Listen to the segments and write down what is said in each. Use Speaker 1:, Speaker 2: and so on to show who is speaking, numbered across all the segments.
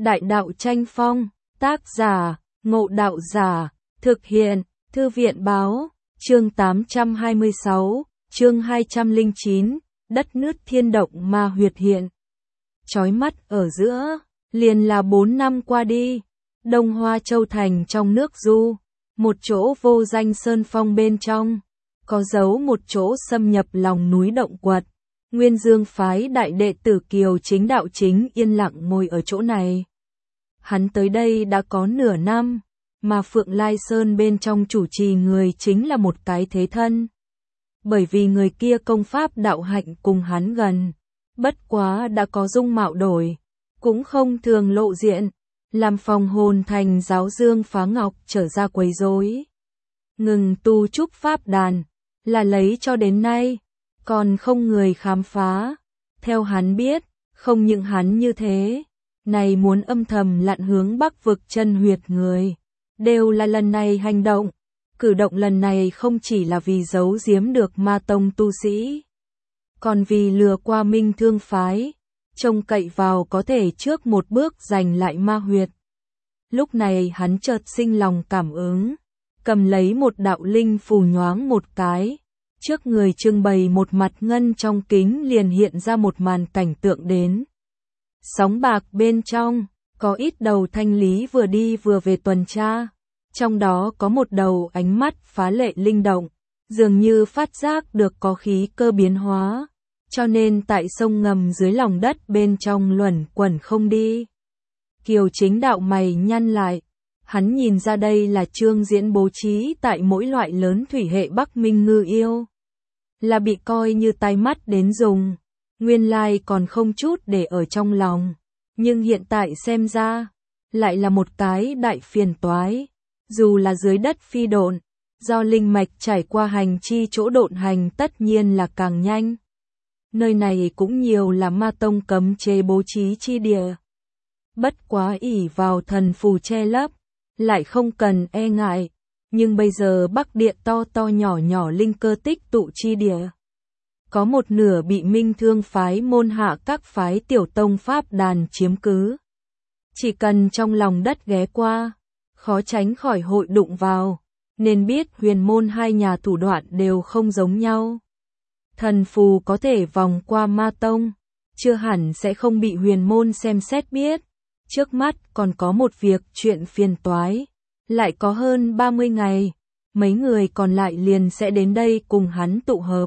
Speaker 1: Đại đạo tranh phong, tác giả, Ngộ Đạo Giả, thực hiện, Thư viện báo, chương 826, chương 209, đất nứt thiên động ma huyệt hiện. Chói mắt ở giữa, liền là 4 năm qua đi, Đông Hoa Châu Thành trong nước Du, một chỗ vô danh sơn phong bên trong, có giấu một chỗ xâm nhập lòng núi động quật. Nguyên Dương phái đại đệ tử Kiều Chính đạo chính yên lặng ngồi ở chỗ này. Hắn tới đây đã có nửa năm, mà Phượng Lai Sơn bên trong chủ trì người chính là một cái thế thân. Bởi vì người kia công pháp đạo hạnh cùng hắn gần, bất quá đã có dung mạo đổi, cũng không thường lộ diện, làm phòng hồn thành giáo Dương Phá Ngọc trở ra quấy rối. Ngừng tu trúc pháp đàn, là lấy cho đến nay, còn không người khám phá. Theo hắn biết, không những hắn như thế, này muốn âm thầm lặn hướng Bắc vực chân huyệt người, đều là lần này hành động. Cử động lần này không chỉ là vì giấu giếm được ma tông tu sĩ, còn vì lừa qua Minh Thương phái, trông cậy vào có thể trước một bước giành lại ma huyệt. Lúc này hắn chợt sinh lòng cảm ứng, cầm lấy một đạo linh phù nhoáng một cái, trước người trưng bày một mặt ngân trong kính liền hiện ra một màn cảnh tượng đến. Sóng bạc bên trong, có ít đầu thanh lý vừa đi vừa về tuần tra. Trong đó có một đầu ánh mắt phá lệ linh động, dường như phát giác được có khí cơ biến hóa, cho nên tại sông ngầm dưới lòng đất bên trong luẩn quẩn không đi. Kiều Chính đạo mày nhăn lại, hắn nhìn ra đây là Trương Diễn bố trí tại mỗi loại lớn thủy hệ Bắc Minh ngư yêu. Là bị coi như tai mắt đến dùng, nguyên lai còn không chút để ở trong lòng, nhưng hiện tại xem ra, lại là một cái đại phiền toái. Dù là dưới đất phi độn, do linh mạch trải qua hành chi chỗ độn hành tất nhiên là càng nhanh. Nơi này cũng nhiều là ma tông cấm chế bố trí chi địa. Bất quá ỷ vào thần phù che lấp, lại không cần e ngại, nhưng bây giờ Bắc Địa to to nhỏ nhỏ linh cơ tích tụ chi địa. Có một nửa bị Minh Thương phái môn hạ các phái tiểu tông pháp đàn chiếm cứ. Chỉ cần trong lòng đất ghé qua, khó tránh khỏi hội đụng vào, nên biết huyền môn hai nhà thủ đoạn đều không giống nhau. Thần phù có thể vòng qua ma tông, chưa hẳn sẽ không bị huyền môn xem xét biết. Trước mắt còn có một việc chuyện phiền toái, lại có hơn 30 ngày, mấy người còn lại liền sẽ đến đây cùng hắn tụ hợp.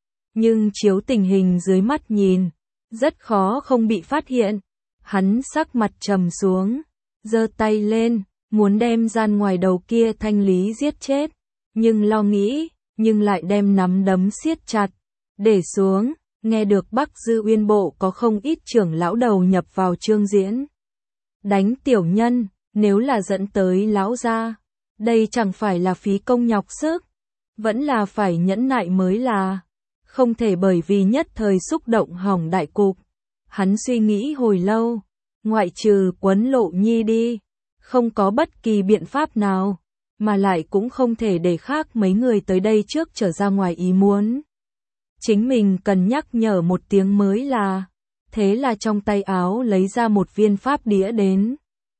Speaker 1: Nhưng chiếu tình hình dưới mắt nhìn, rất khó không bị phát hiện. Hắn sắc mặt trầm xuống, giơ tay lên, muốn đem gian ngoài đầu kia thanh lý giết chết, nhưng lo nghĩ, nhưng lại đem nắm đấm siết chặt, để xuống. Nghe được Bắc Dư Uyên Bộ có không ít trưởng lão đầu nhập vào Trương Diễn. Đánh tiểu nhân, nếu là dẫn tới lão gia, đây chẳng phải là phí công nhọc sức, vẫn là phải nhẫn nại mới là, không thể bởi vì nhất thời xúc động hỏng đại cục. Hắn suy nghĩ hồi lâu, ngoại trừ Quấn Lộ Nhi đi, không có bất kỳ biện pháp nào, mà lại cũng không thể để khác mấy người tới đây trước trở ra ngoài ý muốn. Chính mình cần nhắc nhở một tiếng mới là, thế là trong tay áo lấy ra một viên pháp đĩa đến.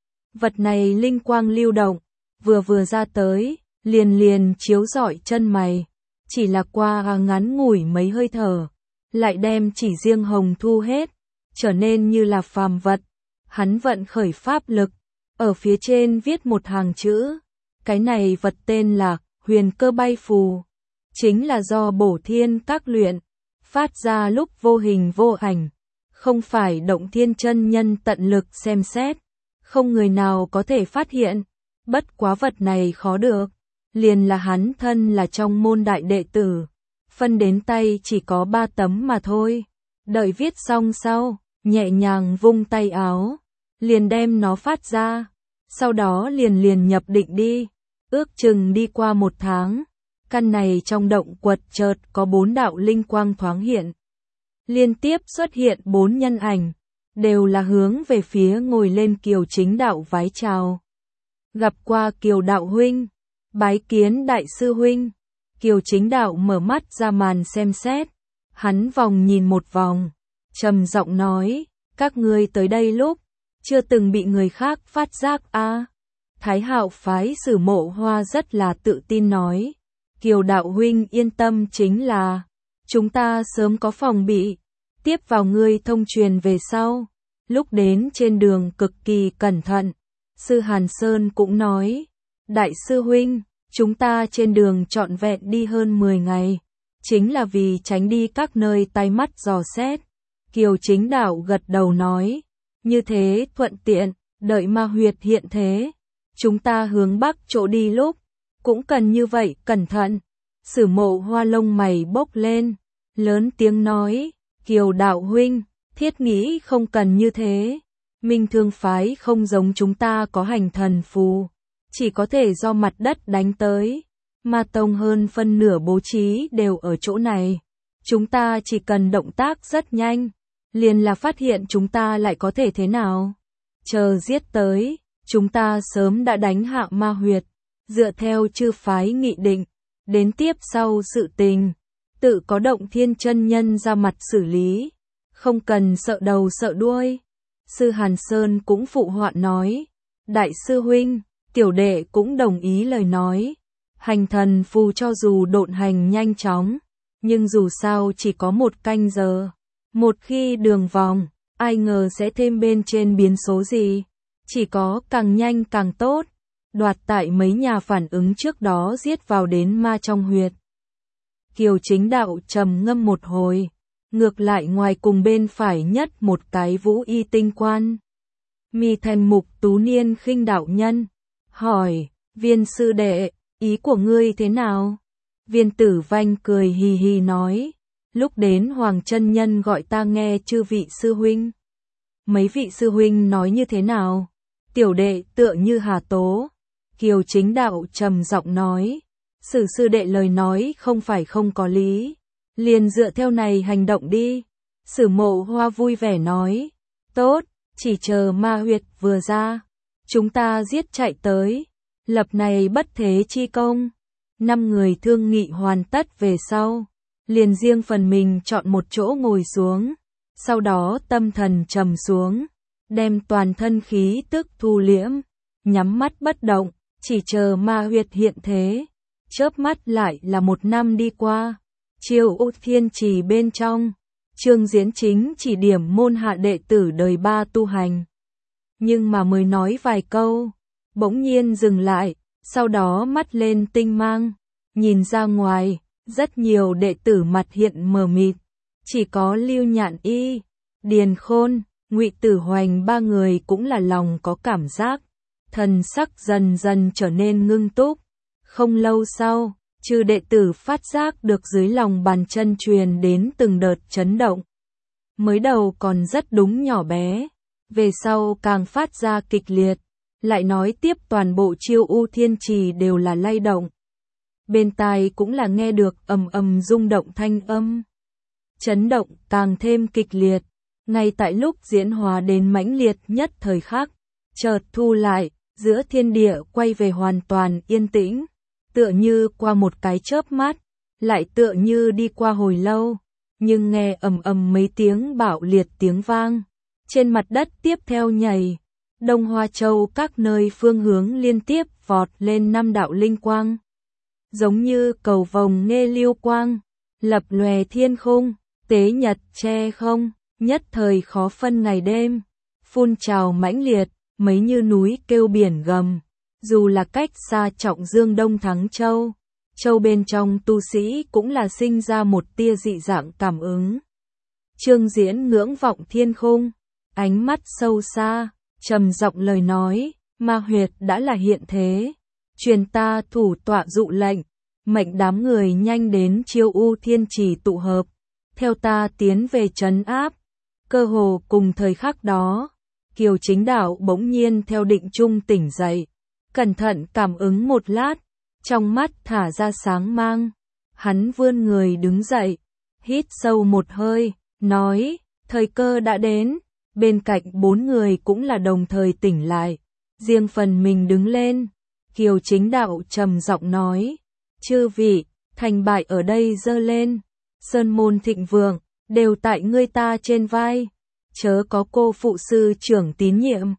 Speaker 1: Vật này linh quang lưu động, vừa ra tới, liền chiếu rọi chân mày, chỉ là qua ngắn ngủi mấy hơi thở, lại đem chỉ riêng hồng thu hết, trở nên như là phàm vật. Hắn vận khởi pháp lực, ở phía trên viết một hàng chữ, cái này vật tên là Huyền Cơ Bay Phù, chính là do Bổ Thiên các luyện, phát ra lúc vô hình vô ảnh, không phải Động Thiên chân nhân tận lực xem xét, không người nào có thể phát hiện. Bất quá vật này khó được, liền là hắn thân là trong môn đại đệ tử, phân đến tay chỉ có 3 tấm mà thôi. Đợi viết xong sau, nhẹ nhàng vung tay áo, liền đem nó phát ra, sau đó liền nhập định đi. Ước chừng đi qua 1 tháng, căn này trong động quật chợt có 4 đạo linh quang thoáng hiện. Liên tiếp xuất hiện 4 nhân ảnh, đều là hướng về phía ngồi lên Kiều Chính đạo vái chào. Gặp qua Kiều đạo huynh, bái kiến đại sư huynh. Kiều Chính đạo mở mắt ra màn xem xét, hắn vòng nhìn một vòng, trầm giọng nói, các ngươi tới đây lúc chưa từng bị người khác phát giác a. Thái Hạo phái Sử Mộ Hoa rất là tự tin nói, Kiều đạo huynh yên tâm, chính là chúng ta sớm có phòng bị, tiếp vào ngươi thông truyền về sau, lúc đến trên đường cực kỳ cẩn thận. Sư Hàn Sơn cũng nói, đại sư huynh, chúng ta trên đường trọn vẹn đi hơn 10 ngày, chính là vì tránh đi các nơi tai mắt dò xét. Kiều Chính Đạo gật đầu nói, như thế thuận tiện, đợi ma huyệt hiện thế, chúng ta hướng bắc chỗ đi lúc, cũng cần như vậy cẩn thận. Sử Mộ Hoa lông mày bốc lên, lớn tiếng nói, Kiều đạo huynh, thiết nghĩ không cần như thế. Minh Thương phái không giống chúng ta có hành thần phù, chỉ có thể do mặt đất đánh tới. Ma tông hơn phân nửa bố trí đều ở chỗ này. Chúng ta chỉ cần động tác rất nhanh, liền là phát hiện chúng ta lại có thể thế nào. Chờ giết tới, chúng ta sớm đã đánh hạ ma huyệt, dựa theo chư phái nghị định, đến tiếp sau sự tình, tự có Động Thiên chân nhân ra mặt xử lý, không cần sợ đầu sợ đuôi. Sư Hàn Sơn cũng phụ họa nói, đại sư huynh, tiểu đệ cũng đồng ý lời nói. Hành thần phù cho dù độn hành nhanh chóng, nhưng dù sao chỉ có 1 canh giờ. Một khi đường vòng, ai ngờ sẽ thêm bên trên biến số gì. Chỉ có càng nhanh càng tốt. Đoạt tại mấy nhà phản ứng trước đó giết vào đến ma trong huyệt. Kiều Chính Đạo trầm ngâm một hồi. Ngược lại ngoài cùng bên phải nhất một cái vũ y tinh quan. Mi thành Mục Tú Niên khinh đạo nhân. Hỏi, Viên sư đệ, ý của ngươi thế nào? Viên Tử Vanh cười hì hì nói, lúc đến Hoàng chân nhân gọi ta nghe chư vị sư huynh. Mấy vị sư huynh nói như thế nào? Tiểu đệ tựa như Hà Tố. Kiều Chính Đạo trầm giọng nói, Sử sư đệ lời nói không phải không có lý, liền dựa theo này hành động đi. Sử Mộ Hoa vui vẻ nói, tốt, chỉ chờ ma huyệt vừa ra, chúng ta giết chạy tới, lập này bất thế chi công. 5 người thương nghị hoàn tất về sau, liền riêng phần mình chọn một chỗ ngồi xuống, sau đó tâm thần trầm xuống, đem toàn thân khí tức thu liễm, nhắm mắt bất động, chỉ chờ ma huyệt hiện thế. Chớp mắt lại là 1 năm đi qua. Chiêu U Thiên Trì bên trong, Trương Diễn chính chỉ điểm môn hạ đệ tử đời 3 tu hành. Nhưng mà mới nói vài câu, bỗng nhiên dừng lại, sau đó mắt lên tinh mang, nhìn ra ngoài, rất nhiều đệ tử mặt hiện mờ mịt, chỉ có Lưu Nhạn Y, Điền Khôn, Ngụy Tử Hoành 3 người cũng là lòng có cảm giác, thần sắc dần dần trở nên ngưng túc. Không lâu sau, chư đệ tử phát giác được dưới lòng bàn chân truyền đến từng đợt chấn động. Mới đầu còn rất đúng nhỏ bé, về sau càng phát ra kịch liệt, lại nói tiếp toàn bộ Chiêu U Thiên Trì đều là lay động. Bên tai cũng là nghe được ầm ầm rung động thanh âm. Chấn động càng thêm kịch liệt, ngay tại lúc diễn hóa đến mãnh liệt nhất thời khắc, chợt thu lại, giữa thiên địa quay về hoàn toàn yên tĩnh. Tựa như qua một cái chớp mắt, lại tựa như đi qua hồi lâu, nhưng nghe ầm ầm mấy tiếng bạo liệt tiếng vang, trên mặt đất tiếp theo nhảy, Đông Hoa Châu các nơi phương hướng liên tiếp vọt lên 5 đạo linh quang, giống như cầu vồng nghe lưu quang, lập lòe thiên khung, tế nhật che không, nhất thời khó phân ngày đêm, phun trào mãnh liệt, mấy như núi kêu biển gầm. Dù là cách xa Trọng Dương Đông Thắng Châu, châu bên trong tu sĩ cũng là sinh ra một tia dị dạng cảm ứng. Trương Diễn ngưỡng vọng thiên khung, ánh mắt sâu xa, trầm giọng lời nói, ma huyệt đã là hiện thế, truyền ta thủ tọa dụ lệnh, mệnh đám người nhanh đến Chiêu U Thiên Trì tụ hợp, theo ta tiến về trấn áp. Cơ hồ cùng thời khắc đó, Kiều Chính Đạo bỗng nhiên theo định trung tỉnh dậy. Cẩn thận cảm ứng một lát, trong mắt thả ra sáng mang. Hắn vươn người đứng dậy, hít sâu một hơi, nói, thời cơ đã đến. Bên cạnh 4 người cũng là đồng thời tỉnh lại, riêng phần mình đứng lên. Kiều Chính Đạo trầm giọng nói, chư vị, thành bại ở đây dơ lên, sơn môn thịnh vượng, đều tại ngươi ta trên vai, chớ có cô phụ sư trưởng tín nhiệm.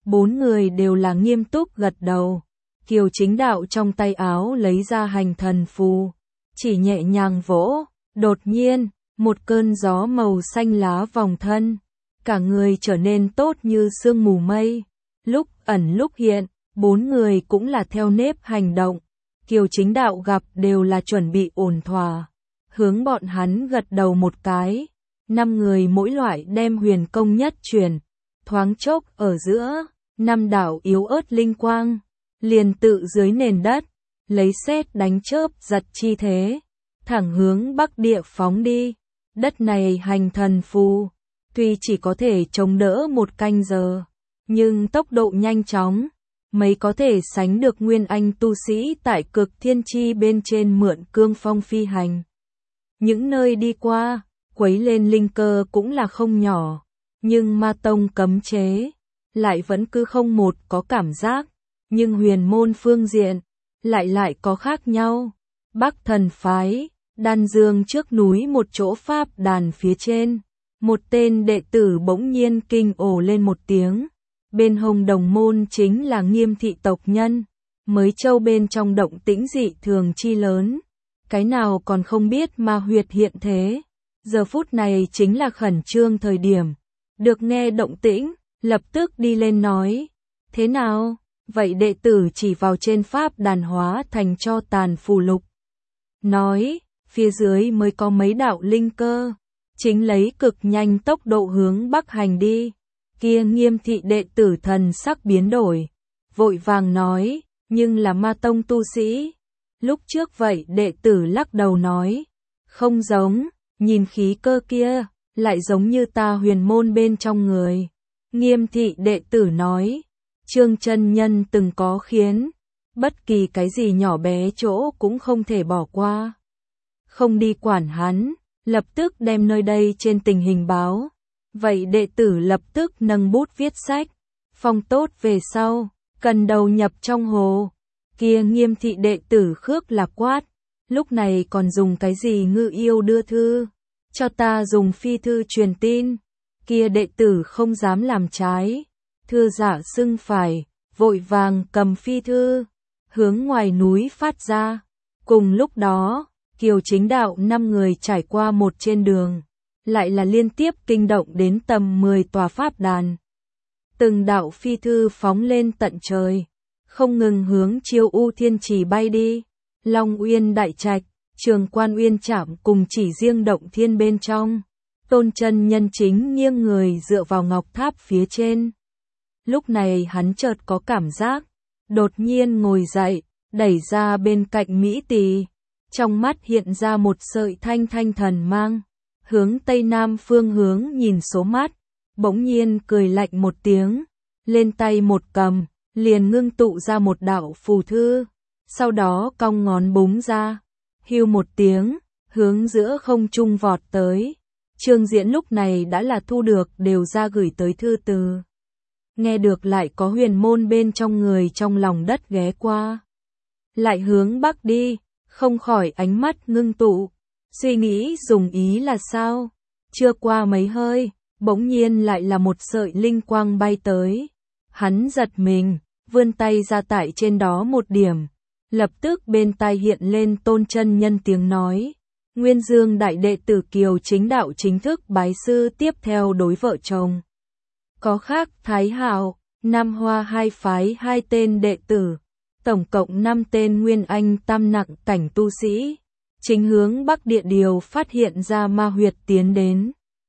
Speaker 1: Bốn người đều là nghiêm túc gật đầu. Kiều Chính Đạo trong tay áo lấy ra hành thần phù, chỉ nhẹ nhàng vỗ, đột nhiên, một cơn gió màu xanh lá vòng thân, cả người trở nên tốt như sương mù mây, lúc ẩn lúc hiện, bốn người cũng là theo nếp hành động. Kiều Chính Đạo gặp đều là chuẩn bị ổn thỏa, hướng bọn hắn gật đầu một cái, 5 người mỗi loại đem huyền công nhất truyền, thoáng chốc ở giữa, 5 đạo yếu ớt linh quang, liền tự dưới nền đất, lấy sét đánh chớp giật chi thế, thẳng hướng Bắc Địa phóng đi. Đất này hành thần phù, tuy chỉ có thể chống đỡ một canh giờ, nhưng tốc độ nhanh chóng, mấy có thể sánh được nguyên anh tu sĩ tại Cực Thiên Chi bên trên mượn cương phong phi hành. Những nơi đi qua, quấy lên linh cơ cũng là không nhỏ, nhưng ma tông cấm chế, lại vẫn cứ không một có cảm giác, nhưng huyền môn phương diện, lại có khác nhau. Bắc Thần Phái, Đan Dương trước núi một chỗ pháp đàn phía trên, một tên đệ tử bỗng nhiên kinh ồ lên một tiếng. Bên hông đồng môn chính là Nghiêm thị tộc nhân, mới châu bên trong động tĩnh dị thường chi lớn, cái nào còn không biết ma huyệt hiện thế. Giờ phút này chính là khẩn trương thời điểm, được nghe động tĩnh, lập tức đi lên nói, thế nào, vậy đệ tử chỉ vào trên pháp đàn hóa thành cho tàn phù lục. Nói, phía dưới mới có mấy đạo linh cơ, chính lấy cực nhanh tốc độ hướng Bắc hành đi. Kia Nghiêm thị đệ tử thần sắc biến đổi, vội vàng nói, nhưng là ma tông tu sĩ. Lúc trước vậy đệ tử lắc đầu nói, không giống, nhìn khí cơ kia, lại giống như ta huyền môn bên trong người. Nghiêm thị đệ tử nói, Trương chân nhân từng có khiến, bất kỳ cái gì nhỏ bé chỗ cũng không thể bỏ qua. Không đi quản hắn, lập tức đem nơi đây trên tình hình báo. Vậy đệ tử lập tức nâng bút viết sách, phong tốt về sau, cần đầu nhập trong hồ. Kia Nghiêm thị đệ tử khước là quát, lúc này còn dùng cái gì ngư yêu đưa thư, cho ta dùng phi thư truyền tin. Kia đệ tử không dám làm trái, thưa giả xưng phải, vội vàng cầm phi thư, hướng ngoài núi phát ra. Cùng lúc đó, Kiều Chính Đạo 5 người trải qua một trên đường, lại là liên tiếp kinh động đến tầm 10 tòa pháp đàn. Từng đạo phi thư phóng lên tận trời, không ngừng hướng Chiêu U Thiên Trì bay đi. Long Uyên Đại Trạch, Trường Quan Uyên Trảm cùng chỉ riêng động thiên bên trong, Tôn Chân Nhân chính nghiêng người dựa vào ngọc tháp phía trên. Lúc này hắn chợt có cảm giác, đột nhiên ngồi dậy, đẩy ra bên cạnh Mỹ Tỳ, trong mắt hiện ra một sợi thanh thanh thần mang, hướng tây nam phương hướng nhìn số mắt, bỗng nhiên cười lạnh một tiếng, lên tay một cầm, liền ngưng tụ ra một đạo phù thư, sau đó cong ngón búng ra, hưu một tiếng, hướng giữa không trung vọt tới. Trương Diễn lúc này đã là thu được đều ra gửi tới thư từ. Nghe được lại có huyền môn bên trong người trong lòng đất ghé qua. Lại hướng Bắc đi, không khỏi ánh mắt ngưng tụ, suy nghĩ dùng ý là sao. Chưa qua mấy hơi, bỗng nhiên lại là một sợi linh quang bay tới. Hắn giật mình, vươn tay ra tại trên đó một điểm. Lập tức bên tai hiện lên Tôn Chân Nhân tiếng nói. Nguyên Dương đại đệ tử Kiều Chính Đạo chính thức bái sư tiếp theo đối vợ chồng. Có khác Thái Hạo, Nam Hoa hai phái 2 tên đệ tử, tổng cộng 5 tên nguyên anh tam nặng cảnh tu sĩ, chính hướng Bắc Địa Điều phát hiện ra ma huyệt tiến đến.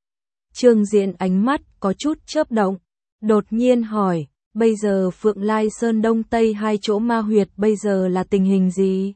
Speaker 1: Trương Diễn ánh mắt có chút chớp động, đột nhiên hỏi, bây giờ Phượng Lai Sơn Đông Tây 2 chỗ ma huyệt bây giờ là tình hình gì?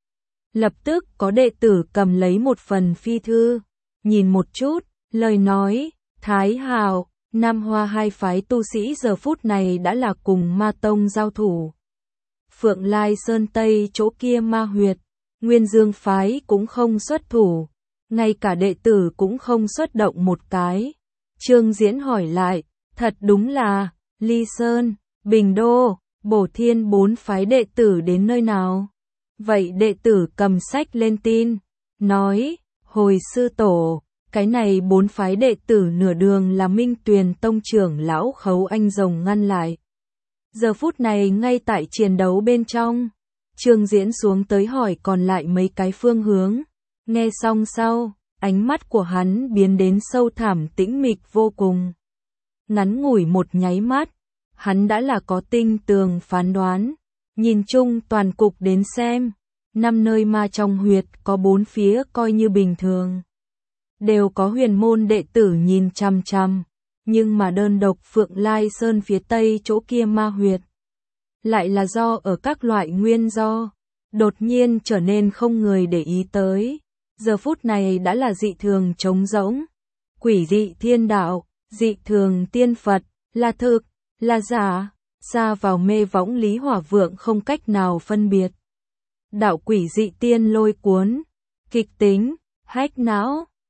Speaker 1: Lập tức có đệ tử cầm lấy một phần phi thư, nhìn một chút, lời nói, Thái Hạo, Nam Hoa 2 phái tu sĩ giờ phút này đã là cùng ma tông giao thủ. Phượng Lai Sơn Tây chỗ kia ma huyệt, Nguyên Dương phái cũng không xuất thủ, ngay cả đệ tử cũng không xuất động một cái. Trương Diễn hỏi lại, thật đúng là, Ly Sơn, Bình Đô, Bổ Thiên 4 phái đệ tử đến nơi nào? Vậy đệ tử cầm sách lên tin, nói, hồi sư tổ, cái này 4 phái đệ tử nửa đường là Minh Tuyền Tông trưởng lão Khấu Anh Rồng ngăn lại. Giờ phút này ngay tại chiến đấu bên trong, Trương Diễn xuống tới hỏi còn lại mấy cái phương hướng. Nghe xong sau, ánh mắt của hắn biến đến sâu thẳm tĩnh mịch vô cùng. Ngắn ngủi một nháy mắt, hắn đã là có tinh tường phán đoán. Nhìn chung toàn cục đến xem, 5 nơi ma trong huyệt có 4 phía coi như bình thường. Đều có huyền môn đệ tử nhìn chằm chằm, nhưng mà đơn độc Phượng Lai Sơn phía tây chỗ kia ma huyệt. Lại là do ở các loại nguyên do, đột nhiên trở nên không người để ý tới. Giờ phút này đã là dị thường trống rỗng, quỷ dị thiên đạo, dị thường tiên Phật, là thực, là giả, xa vào mê võng Lý Hỏa Vượng không cách nào phân biệt. Đạo quỷ dị tiên lôi cuốn, kịch tính, hách não,